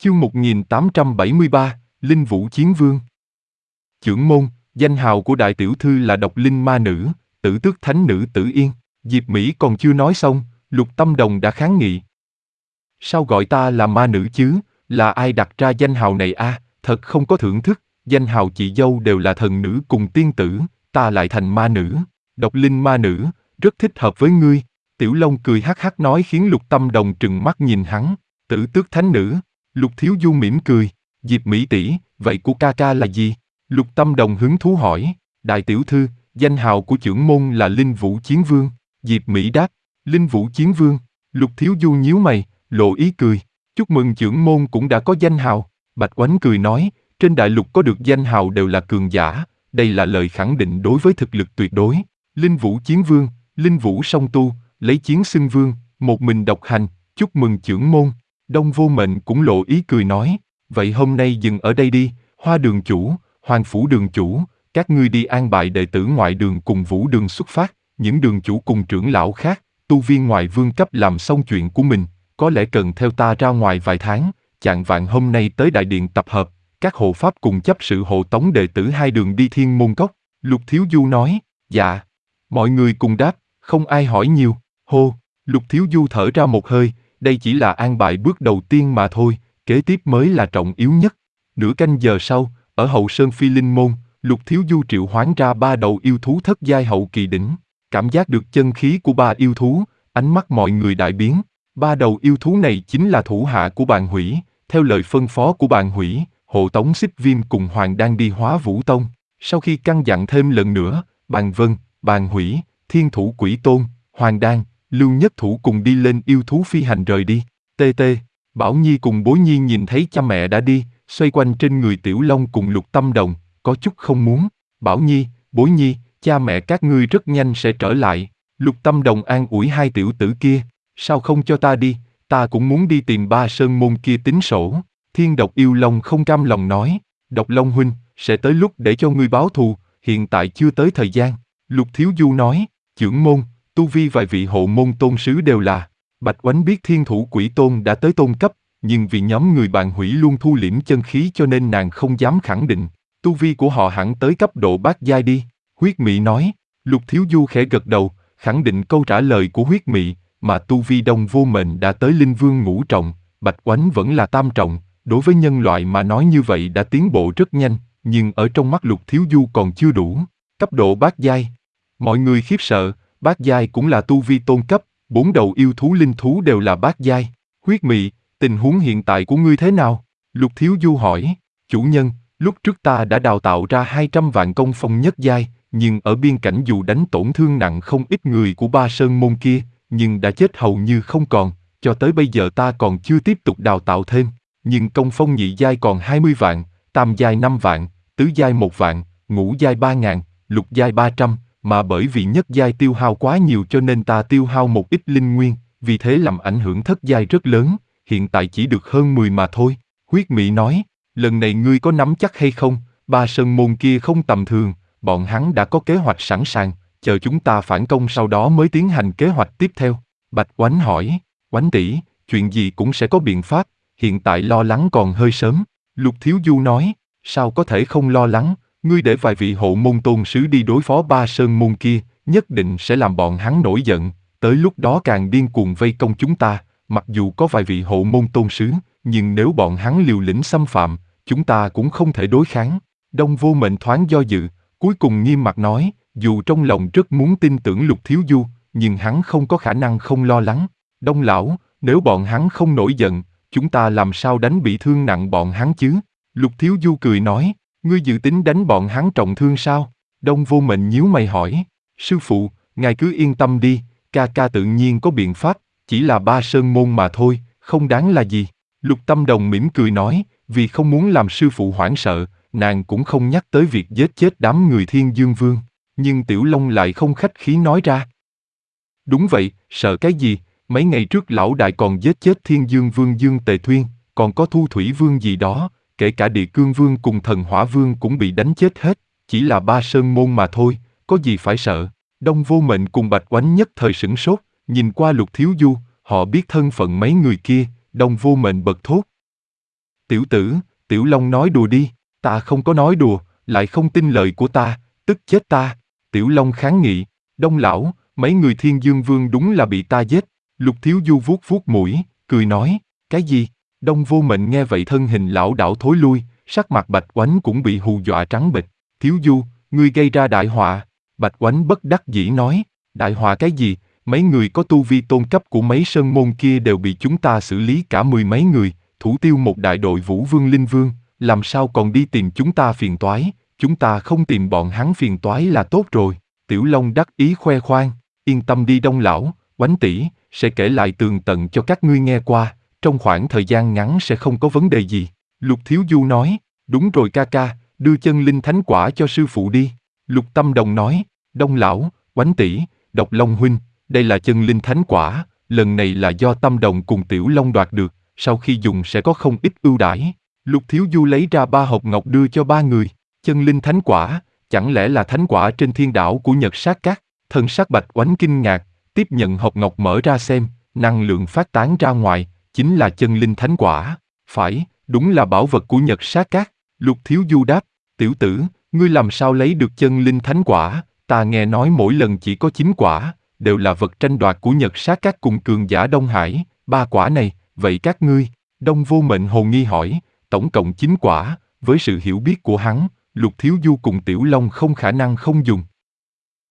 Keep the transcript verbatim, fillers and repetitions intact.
Chương một nghìn tám trăm bảy mươi ba, Linh Vũ Chiến Vương. Chưởng môn, danh hào của đại tiểu thư là Độc Linh Ma Nữ, Tử Tước Thánh Nữ Tử Yên. Diệp Mỹ còn chưa nói xong, Lục Tâm Đồng đã kháng nghị. Sao gọi ta là ma nữ chứ, là ai đặt ra danh hào này a? À, thật không có thưởng thức, danh hào chị dâu đều là thần nữ cùng tiên tử, ta lại thành ma nữ. Độc Linh Ma Nữ, rất thích hợp với ngươi. Tiểu Long cười hắc hắc nói khiến Lục Tâm Đồng trừng mắt nhìn hắn. Tử Tước Thánh Nữ. Lục Thiếu Du mỉm cười. Diệp Mỹ tỷ, vậy của ca ca là gì? Lục Tâm Đồng hứng thú hỏi. Đại tiểu thư, danh hào của chưởng môn là Linh Vũ Chiến Vương. Diệp Mỹ đáp. Linh Vũ Chiến Vương. Lục Thiếu Du nhíu mày, lộ ý cười. Chúc mừng chưởng môn cũng đã có danh hào. Bạch Oánh cười nói, trên đại lục có được danh hào đều là cường giả, đây là lời khẳng định đối với thực lực tuyệt đối. Linh Vũ Chiến Vương, Linh Vũ song tu, lấy chiến xưng vương, một mình độc hành, chúc mừng chưởng môn. Đông Vô Mệnh cũng lộ ý cười nói, vậy hôm nay dừng ở đây đi, Hoa đường chủ, Hoàng phủ đường chủ, các ngươi đi an bài đệ tử ngoại đường cùng Vũ đường xuất phát, những đường chủ cùng trưởng lão khác, tu viên ngoại vương cấp làm xong chuyện của mình, có lẽ cần theo ta ra ngoài vài tháng, chạng vạng hôm nay tới đại điện tập hợp, các hộ pháp cùng chấp sự hộ tống đệ tử hai đường đi Thiên Môn Cốc. Lục Thiếu Du nói, dạ. Mọi người cùng đáp, không ai hỏi nhiều. Hô, Lục Thiếu Du thở ra một hơi, đây chỉ là an bài bước đầu tiên mà thôi, kế tiếp mới là trọng yếu nhất. Nửa canh giờ sau, ở Hậu Sơn Phi Linh Môn, Lục Thiếu Du triệu hoán ra ba đầu yêu thú thất giai hậu kỳ đỉnh. Cảm giác được chân khí của ba yêu thú, ánh mắt mọi người đại biến. Ba đầu yêu thú này chính là thủ hạ của Bàn Hủy, theo lời phân phó của Bàn Hủy, hộ tống Xích Viêm cùng Hoàng đang đi Hóa Vũ Tông. Sau khi căn dặn thêm lần nữa, Bàn Vân, Bàn Hủy, Thiên Thủ Quỷ Tôn, Hoàng Đan, Lưu Nhất Thủ cùng đi lên yêu thú phi hành rời đi. Tê tê, Bảo Nhi cùng Bối Nhi nhìn thấy cha mẹ đã đi, xoay quanh trên người Tiểu Long cùng Lục Tâm Đồng, có chút không muốn. Bảo Nhi, Bối Nhi, cha mẹ các ngươi rất nhanh sẽ trở lại. Lục Tâm Đồng an ủi hai tiểu tử kia, sao không cho ta đi, ta cũng muốn đi tìm ba sơn môn kia tính sổ. Thiên Độc Yêu Long không cam lòng nói, Độc Long huynh, sẽ tới lúc để cho ngươi báo thù, hiện tại chưa tới thời gian. Lục Thiếu Du nói, chưởng môn, tu vi vài vị hộ môn tôn sứ đều là. Bạch Oánh biết Thiên Thủ Quỷ Tôn đã tới tôn cấp, nhưng vì nhóm người Bàn Hủy luôn thu liễm chân khí cho nên nàng không dám khẳng định. Tu vi của họ hẳn tới cấp độ bát giai đi. Huyết Mị nói. Lục Thiếu Du khẽ gật đầu, khẳng định câu trả lời của Huyết Mị, mà tu vi Đông Vô Mệnh đã tới Linh Vương ngũ trọng, Bạch Oánh vẫn là tam trọng. Đối với nhân loại mà nói như vậy đã tiến bộ rất nhanh, nhưng ở trong mắt Lục Thiếu Du còn chưa đủ. Cấp độ bát giai. Mọi người khiếp sợ, bát giai cũng là tu vi tôn cấp, bốn đầu yêu thú linh thú đều là bát giai. Huyết Mị, tình huống hiện tại của ngươi thế nào? Lục Thiếu Du hỏi. Chủ nhân, lúc trước ta đã đào tạo ra hai trăm vạn công phong nhất giai, nhưng ở biên cảnh dù đánh tổn thương nặng không ít người của ba sơn môn kia, nhưng đã chết hầu như không còn, cho tới bây giờ ta còn chưa tiếp tục đào tạo thêm. Nhưng công phong nhị giai còn hai mươi vạn, tam giai năm vạn, tứ giai một vạn, ngũ giai ba ngàn, lục giai ba trăm, mà bởi vì nhất giai tiêu hao quá nhiều cho nên ta tiêu hao một ít linh nguyên, vì thế làm ảnh hưởng thất giai rất lớn, hiện tại chỉ được hơn mười mà thôi. Huyết Mị nói, lần này ngươi có nắm chắc hay không? Ba sơn môn kia không tầm thường, bọn hắn đã có kế hoạch sẵn sàng, chờ chúng ta phản công sau đó mới tiến hành kế hoạch tiếp theo. Bạch Oánh hỏi, Oánh tỷ, chuyện gì cũng sẽ có biện pháp, hiện tại lo lắng còn hơi sớm. Lục Thiếu Du nói, sao có thể không lo lắng, ngươi để vài vị hộ môn tôn sứ đi đối phó ba sơn môn kia, nhất định sẽ làm bọn hắn nổi giận, tới lúc đó càng điên cuồng vây công chúng ta, mặc dù có vài vị hộ môn tôn sứ, nhưng nếu bọn hắn liều lĩnh xâm phạm, chúng ta cũng không thể đối kháng. Đông Vô Mệnh thoáng do dự, cuối cùng nghiêm mặt nói, dù trong lòng rất muốn tin tưởng Lục Thiếu Du, nhưng hắn không có khả năng không lo lắng. Đông lão, nếu bọn hắn không nổi giận, chúng ta làm sao đánh bị thương nặng bọn hắn chứ? Lục Thiếu Du cười nói, ngươi dự tính đánh bọn hắn trọng thương sao? Đông Vô Mệnh nhíu mày hỏi, sư phụ, ngài cứ yên tâm đi, ca ca tự nhiên có biện pháp, chỉ là ba sơn môn mà thôi, không đáng là gì. Lục Tâm Đồng mỉm cười nói, vì không muốn làm sư phụ hoảng sợ, nàng cũng không nhắc tới việc giết chết đám người Thiên Dương Vương, nhưng Tiểu Long lại không khách khí nói ra. Đúng vậy, sợ cái gì, mấy ngày trước lão đại còn giết chết Thiên Dương Vương Dương Tề Thuyên, còn có Thu Thủy Vương gì đó, kể cả Địa Cương Vương cùng Thần Hỏa Vương cũng bị đánh chết hết, chỉ là ba sơn môn mà thôi, có gì phải sợ. Đông Vô Mệnh cùng Bạch Oánh nhất thời sửng sốt, nhìn qua Lục Thiếu Du, họ biết thân phận mấy người kia, Đông Vô Mệnh bật thốt. Tiểu tử, Tiểu Long nói đùa đi, ta không có nói đùa, lại không tin lời của ta, tức chết ta. Tiểu Long kháng nghị, Đông lão, mấy người Thiên Dương Vương đúng là bị ta giết. Lục Thiếu Du vuốt vuốt mũi, cười nói, cái gì? Đông Vô Mệnh nghe vậy thân hình lão đảo thối lui, sắc mặt Bạch Oánh cũng bị hù dọa trắng bệch. Thiếu Du, ngươi gây ra đại họa. Bạch Oánh bất đắc dĩ nói, đại họa cái gì? Mấy người có tu vi tôn cấp của mấy sơn môn kia đều bị chúng ta xử lý cả mười mấy người, thủ tiêu một đại đội Vũ Vương Linh Vương, làm sao còn đi tìm chúng ta phiền toái, chúng ta không tìm bọn hắn phiền toái là tốt rồi. Tiểu Long đắc ý khoe khoang, yên tâm đi Đông lão, Oánh tỷ, sẽ kể lại tường tận cho các ngươi nghe qua, trong khoảng thời gian ngắn sẽ không có vấn đề gì. Lục Thiếu Du nói, đúng rồi ca ca, đưa chân linh thánh quả cho sư phụ đi. Lục Tâm Đồng nói, Đông lão, Oánh tỷ, Độc Long huynh, đây là chân linh thánh quả, lần này là do Tâm Đồng cùng Tiểu Long đoạt được, sau khi dùng sẽ có không ít ưu đãi. Lục Thiếu Du lấy ra ba hộp ngọc đưa cho ba người, chân linh thánh quả, chẳng lẽ là thánh quả trên thiên đảo của Nhật Sát Các? Thân sắc Bạch Oánh kinh ngạc, tiếp nhận hộp ngọc mở ra xem, năng lượng phát tán ra ngoài, chính là chân linh thánh quả. Phải, đúng là bảo vật của Nhật Sát Các. Lục Thiếu Du đáp, tiểu tử, ngươi làm sao lấy được chân linh thánh quả? Ta nghe nói mỗi lần chỉ có chín quả, đều là vật tranh đoạt của Nhật Sát Các cùng cường giả Đông Hải, ba quả này, vậy các ngươi? Đông Vô Mệnh hồ nghi hỏi, tổng cộng chín quả, với sự hiểu biết của hắn, Lục Thiếu Du cùng Tiểu Long không khả năng không dùng.